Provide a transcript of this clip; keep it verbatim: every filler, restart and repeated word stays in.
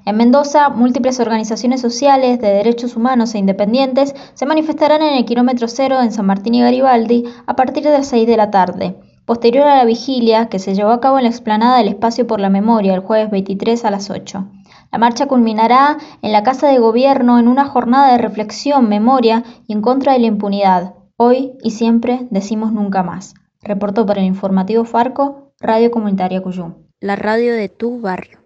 En Mendoza, múltiples organizaciones sociales de derechos humanos e independientes se manifestarán en el kilómetro cero en San Martín y Garibaldi a partir de las seis de la tarde, posterior a la vigilia que se llevó a cabo en la explanada del Espacio por la Memoria el jueves veintitrés a las ocho. La marcha culminará en la Casa de Gobierno en una jornada de reflexión, memoria y en contra de la impunidad. Hoy y siempre decimos nunca más. Reportó para el informativo Farco, Radio Comunitaria Cuyum. La radio de tu barrio.